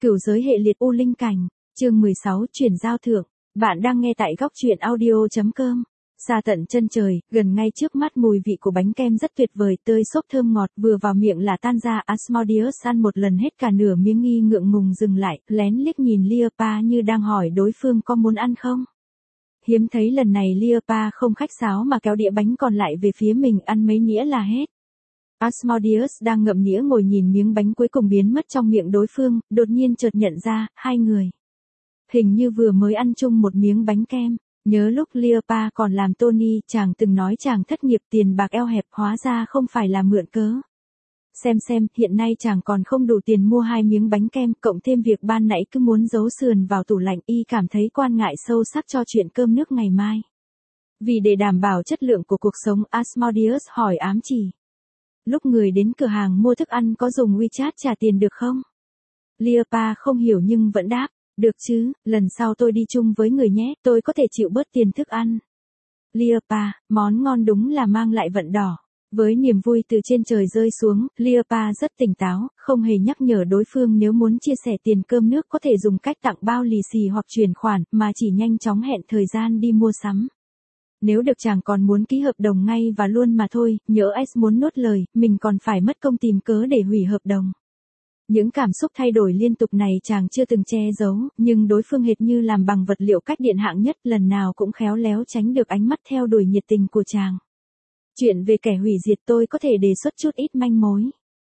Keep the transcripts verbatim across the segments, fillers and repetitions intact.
Cửu giới hệ liệt u linh cảnh, chương mười sáu chuyển giao thượng, bạn đang nghe tại góc truyện audio.com. Xa tận chân trời, gần ngay trước mắt mùi vị của bánh kem rất tuyệt vời, tươi xốp thơm ngọt, vừa vào miệng là tan ra. Asmodeus ăn một lần hết cả nửa miếng nghi ngượng ngùng dừng lại, lén liếc nhìn Liapa như đang hỏi đối phương có muốn ăn không. Hiếm thấy lần này Liapa không khách sáo mà kéo đĩa bánh còn lại về phía mình, ăn mấy nĩa là hết. Asmodeus đang ngậm nĩa ngồi nhìn miếng bánh cuối cùng biến mất trong miệng đối phương, đột nhiên chợt nhận ra, hai người hình như vừa mới ăn chung một miếng bánh kem. Nhớ lúc Liapa còn làm Tony, chàng từng nói chàng thất nghiệp, tiền bạc eo hẹp, hóa ra không phải là mượn cớ. Xem xem, hiện nay chàng còn không đủ tiền mua hai miếng bánh kem, cộng thêm việc ban nãy cứ muốn giấu sườn vào tủ lạnh, y cảm thấy quan ngại sâu sắc cho chuyện cơm nước ngày mai. Vì để đảm bảo chất lượng của cuộc sống, Asmodeus hỏi ám chỉ. Lúc người đến cửa hàng mua thức ăn có dùng WeChat trả tiền được không? Liapa không hiểu nhưng vẫn đáp, được chứ, lần sau tôi đi chung với người nhé, tôi có thể chịu bớt tiền thức ăn. Liapa, món ngon đúng là mang lại vận đỏ. Với niềm vui từ trên trời rơi xuống, Liapa rất tỉnh táo, không hề nhắc nhở đối phương nếu muốn chia sẻ tiền cơm nước có thể dùng cách tặng bao lì xì hoặc chuyển khoản, mà chỉ nhanh chóng hẹn thời gian đi mua sắm. Nếu được chàng còn muốn ký hợp đồng ngay và luôn mà thôi, nhỡ S muốn nuốt lời, mình còn phải mất công tìm cớ để hủy hợp đồng. Những cảm xúc thay đổi liên tục này chàng chưa từng che giấu, nhưng đối phương hệt như làm bằng vật liệu cách điện hạng nhất, lần nào cũng khéo léo tránh được ánh mắt theo đuổi nhiệt tình của chàng. Chuyện về kẻ hủy diệt tôi có thể đề xuất chút ít manh mối.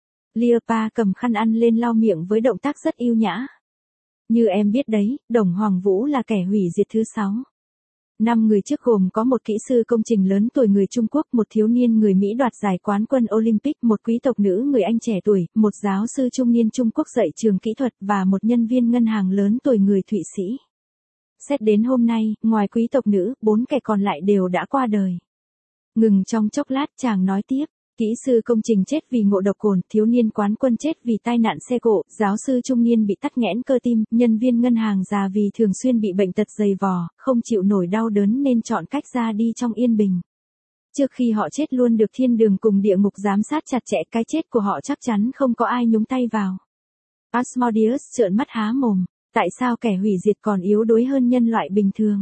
Liapa cầm khăn ăn lên lau miệng với động tác rất yêu nhã. Như em biết đấy, Đồng Hoàng Vũ là kẻ hủy diệt thứ sáu. Năm người trước gồm có một kỹ sư công trình lớn tuổi người Trung Quốc, một thiếu niên người Mỹ đoạt giải quán quân Olympic, một quý tộc nữ người Anh trẻ tuổi, một giáo sư trung niên Trung Quốc dạy trường kỹ thuật và một nhân viên ngân hàng lớn tuổi người Thụy Sĩ. Xét đến hôm nay, ngoài quý tộc nữ, bốn kẻ còn lại đều đã qua đời. Ngừng trong chốc lát chàng nói tiếp. Kỹ sư công trình chết vì ngộ độc cồn, thiếu niên quán quân chết vì tai nạn xe cộ, giáo sư trung niên bị tắc nghẽn cơ tim, nhân viên ngân hàng già vì thường xuyên bị bệnh tật dày vò, không chịu nổi đau đớn nên chọn cách ra đi trong yên bình. Trước khi họ chết luôn được thiên đường cùng địa ngục giám sát chặt chẽ, cái chết của họ chắc chắn không có ai nhúng tay vào. Asmodeus trợn mắt há mồm, tại sao kẻ hủy diệt còn yếu đuối hơn nhân loại bình thường?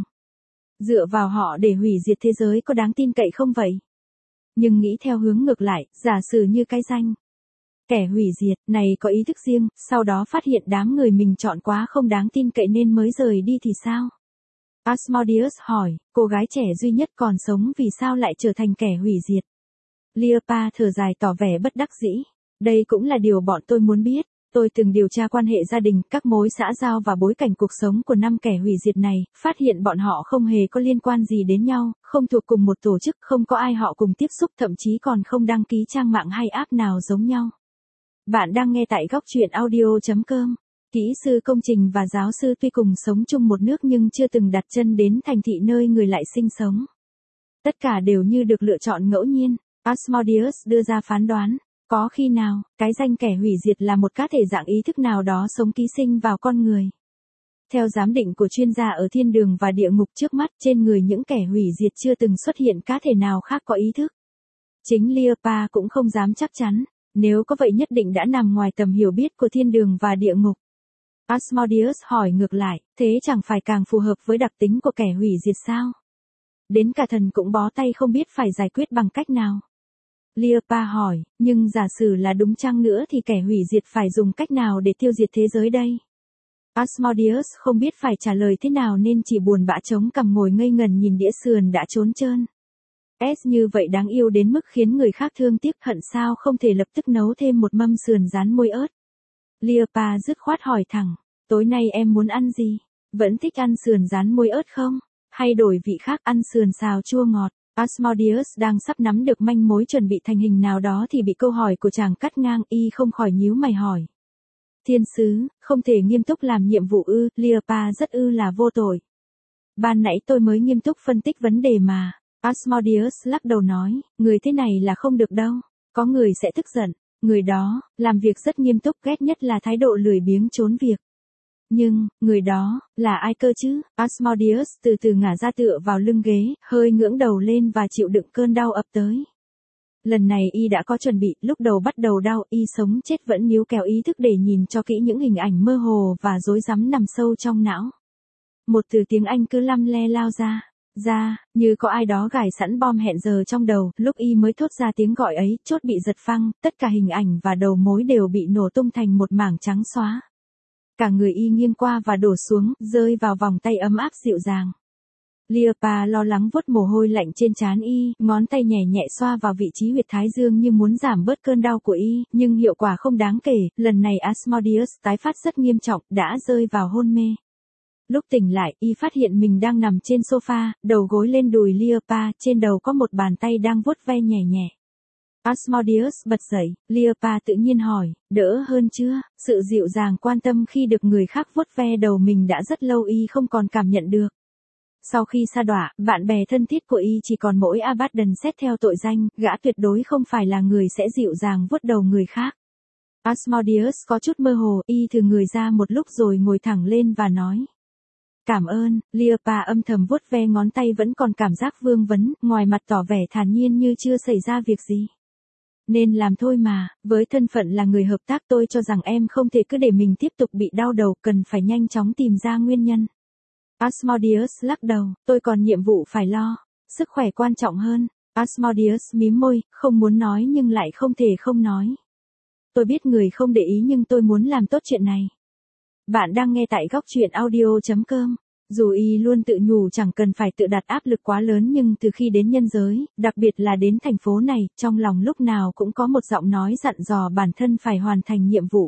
Dựa vào họ để hủy diệt thế giới có đáng tin cậy không vậy? Nhưng nghĩ theo hướng ngược lại, giả sử như cái danh kẻ hủy diệt này có ý thức riêng, sau đó phát hiện đám người mình chọn quá không đáng tin cậy nên mới rời đi thì sao? Asmodeus hỏi, cô gái trẻ duy nhất còn sống vì sao lại trở thành kẻ hủy diệt? Liapa thở dài tỏ vẻ bất đắc dĩ. Đây cũng là điều bọn tôi muốn biết. Tôi từng điều tra quan hệ gia đình, các mối xã giao và bối cảnh cuộc sống của năm kẻ hủy diệt này, phát hiện bọn họ không hề có liên quan gì đến nhau, không thuộc cùng một tổ chức, không có ai họ cùng tiếp xúc, thậm chí còn không đăng ký trang mạng hay app nào giống nhau. Bạn đang nghe tại góc truyện audio.com. Kỹ sư công trình và giáo sư tuy cùng sống chung một nước nhưng chưa từng đặt chân đến thành thị nơi người lại sinh sống. Tất cả đều như được lựa chọn ngẫu nhiên. Asmodeus đưa ra phán đoán. Có khi nào, cái danh kẻ hủy diệt là một cá thể dạng ý thức nào đó sống ký sinh vào con người? Theo giám định của chuyên gia ở thiên đường và địa ngục, trước mắt trên người những kẻ hủy diệt chưa từng xuất hiện cá thể nào khác có ý thức. Chính Liapa cũng không dám chắc chắn, nếu có vậy nhất định đã nằm ngoài tầm hiểu biết của thiên đường và địa ngục. Asmodeus hỏi ngược lại, thế chẳng phải càng phù hợp với đặc tính của kẻ hủy diệt sao? Đến cả thần cũng bó tay không biết phải giải quyết bằng cách nào. Liapa hỏi, nhưng giả sử là đúng chăng nữa thì kẻ hủy diệt phải dùng cách nào để tiêu diệt thế giới đây? Asmodeus không biết phải trả lời thế nào nên chỉ buồn bã chống cằm ngồi ngây ngần nhìn đĩa sườn đã trốn trơn. S như vậy đáng yêu đến mức khiến người khác thương tiếc, hận sao không thể lập tức nấu thêm một mâm sườn rán môi ớt. Liapa dứt khoát hỏi thẳng, tối nay em muốn ăn gì? Vẫn thích ăn sườn rán môi ớt không? Hay đổi vị khác, ăn sườn xào chua ngọt? Asmodeus đang sắp nắm được manh mối chuẩn bị thành hình nào đó thì bị câu hỏi của chàng cắt ngang, y không khỏi nhíu mày hỏi. Thiên sứ, không thể nghiêm túc làm nhiệm vụ ư? Liapa rất ư là vô tội. Ban nãy tôi mới nghiêm túc phân tích vấn đề mà. Asmodeus lắc đầu nói, người thế này là không được đâu. Có người sẽ tức giận. Người đó, làm việc rất nghiêm túc, ghét nhất là thái độ lười biếng trốn việc. Nhưng, người đó, là ai cơ chứ? Asmodeus từ từ ngả ra tựa vào lưng ghế, hơi ngưỡng đầu lên và chịu đựng cơn đau ập tới. Lần này y đã có chuẩn bị, lúc đầu bắt đầu đau, y sống chết vẫn níu kéo ý thức để nhìn cho kỹ những hình ảnh mơ hồ và rối rắm nằm sâu trong não. Một từ tiếng Anh cứ lăm le lao ra, ra, như có ai đó gài sẵn bom hẹn giờ trong đầu, lúc y mới thốt ra tiếng gọi ấy, chốt bị giật phăng, tất cả hình ảnh và đầu mối đều bị nổ tung thành một mảng trắng xóa. Cả người y nghiêng qua và đổ xuống, rơi vào vòng tay ấm áp dịu dàng. Liapa lo lắng vuốt mồ hôi lạnh trên trán y, ngón tay nhẹ nhẹ xoa vào vị trí huyệt thái dương như muốn giảm bớt cơn đau của y, nhưng hiệu quả không đáng kể, lần này Asmodeus tái phát rất nghiêm trọng, đã rơi vào hôn mê. Lúc tỉnh lại, y phát hiện mình đang nằm trên sofa, đầu gối lên đùi Liapa, trên đầu có một bàn tay đang vuốt ve nhẹ nhẹ. Asmodeus bật dậy, Liapa tự nhiên hỏi, đỡ hơn chưa? Sự dịu dàng quan tâm khi được người khác vuốt ve đầu mình đã rất lâu y không còn cảm nhận được. Sau khi sa đọa, bạn bè thân thiết của y chỉ còn mỗi Abaddon xét theo tội danh, gã tuyệt đối không phải là người sẽ dịu dàng vuốt đầu người khác. Asmodeus có chút mơ hồ, y thử người ra một lúc rồi ngồi thẳng lên và nói. Cảm ơn, Liapa âm thầm vuốt ve ngón tay vẫn còn cảm giác vương vấn, ngoài mặt tỏ vẻ thản nhiên như chưa xảy ra việc gì. Nên làm thôi mà, với thân phận là người hợp tác tôi cho rằng em không thể cứ để mình tiếp tục bị đau đầu, cần phải nhanh chóng tìm ra nguyên nhân. Asmodeus lắc đầu, tôi còn nhiệm vụ phải lo, sức khỏe quan trọng hơn. Asmodeus mím môi, không muốn nói nhưng lại không thể không nói. Tôi biết người không để ý nhưng tôi muốn làm tốt chuyện này. Bạn đang nghe tại góc chuyện audio chấm com. Dù y luôn tự nhủ chẳng cần phải tự đặt áp lực quá lớn nhưng từ khi đến nhân giới, đặc biệt là đến thành phố này, trong lòng lúc nào cũng có một giọng nói dặn dò bản thân phải hoàn thành nhiệm vụ.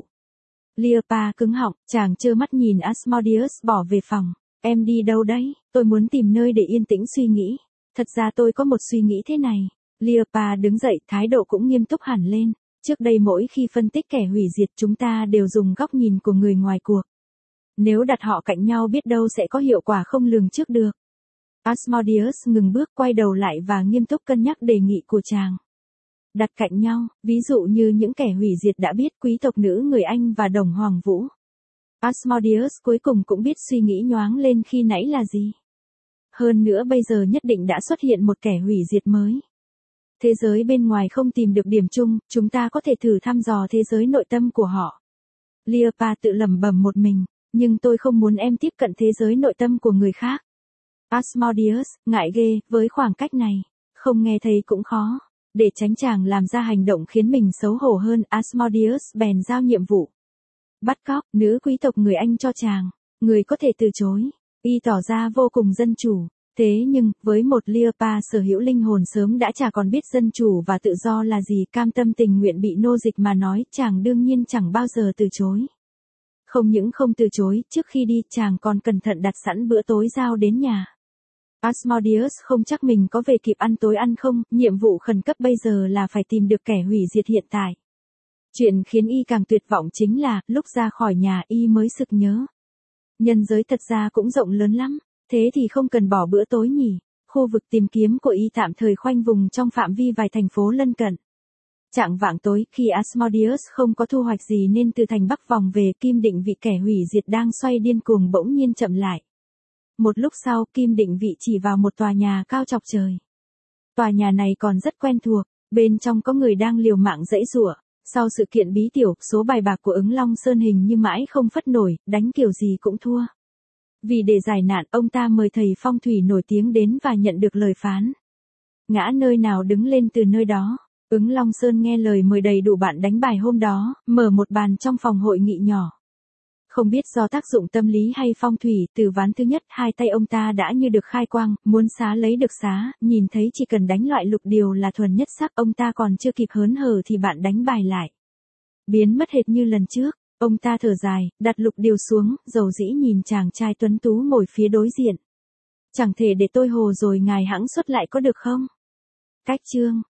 Liapa cứng họng, chàng trơ mắt nhìn Asmodeus bỏ về phòng. Em đi đâu đấy? Tôi muốn tìm nơi để yên tĩnh suy nghĩ. Thật ra tôi có một suy nghĩ thế này. Liapa đứng dậy, thái độ cũng nghiêm túc hẳn lên. Trước đây mỗi khi phân tích kẻ hủy diệt chúng ta đều dùng góc nhìn của người ngoài cuộc. Nếu đặt họ cạnh nhau biết đâu sẽ có hiệu quả không lường trước được. Asmodeus ngừng bước quay đầu lại và nghiêm túc cân nhắc đề nghị của chàng. Đặt cạnh nhau, ví dụ như những kẻ hủy diệt đã biết quý tộc nữ người Anh và đồng Hoàng Vũ. Asmodeus cuối cùng cũng biết suy nghĩ nhoáng lên khi nãy là gì. Hơn nữa bây giờ nhất định đã xuất hiện một kẻ hủy diệt mới. Thế giới bên ngoài không tìm được điểm chung, chúng ta có thể thử thăm dò thế giới nội tâm của họ. Liapa tự lẩm bẩm một mình, nhưng tôi không muốn em tiếp cận thế giới nội tâm của người khác. Asmodeus, ngại ghê, với khoảng cách này, không nghe thấy cũng khó. Để tránh chàng làm ra hành động khiến mình xấu hổ hơn, Asmodeus bèn giao nhiệm vụ. Bắt cóc, nữ quý tộc người Anh cho chàng, người có thể từ chối. Y tỏ ra vô cùng dân chủ. Thế nhưng, với một Liapa sở hữu linh hồn sớm đã chả còn biết dân chủ và tự do là gì, cam tâm tình nguyện bị nô dịch mà nói, chàng đương nhiên chẳng bao giờ từ chối. Không những không từ chối, trước khi đi chàng còn cẩn thận đặt sẵn bữa tối giao đến nhà. Asmodeus không chắc mình có về kịp ăn tối ăn không, nhiệm vụ khẩn cấp bây giờ là phải tìm được kẻ hủy diệt hiện tại. Chuyện khiến y càng tuyệt vọng chính là, lúc ra khỏi nhà y mới sực nhớ. Nhân giới thật ra cũng rộng lớn lắm, thế thì không cần bỏ bữa tối nhỉ. Khu vực tìm kiếm của y tạm thời khoanh vùng trong phạm vi vài thành phố lân cận. Chạng vạng tối, khi Asmodeus không có thu hoạch gì nên từ thành Bắc vòng về, kim định vị kẻ hủy diệt đang xoay điên cuồng bỗng nhiên chậm lại. Một lúc sau, kim định vị chỉ vào một tòa nhà cao chọc trời. Tòa nhà này còn rất quen thuộc, bên trong có người đang liều mạng giãy giụa. Sau sự kiện bí tiểu, số bài bạc của ứng Long Sơn hình như mãi không phất nổi, đánh kiểu gì cũng thua. Vì để giải nạn, ông ta mời thầy phong thủy nổi tiếng đến và nhận được lời phán. Ngã nơi nào đứng lên từ nơi đó. Ứng Long Sơn nghe lời mời đầy đủ bạn đánh bài hôm đó, mở một bàn trong phòng hội nghị nhỏ. Không biết do tác dụng tâm lý hay phong thủy, từ ván thứ nhất hai tay ông ta đã như được khai quang, muốn xá lấy được xá, nhìn thấy chỉ cần đánh loại lục điều là thuần nhất sắc, ông ta còn chưa kịp hớn hở thì bạn đánh bài lại. Biến mất hệt như lần trước, ông ta thở dài, đặt lục điều xuống, dầu dĩ nhìn chàng trai tuấn tú ngồi phía đối diện. Chẳng thể để tôi hồ rồi ngài hãng xuất lại có được không? Cách chương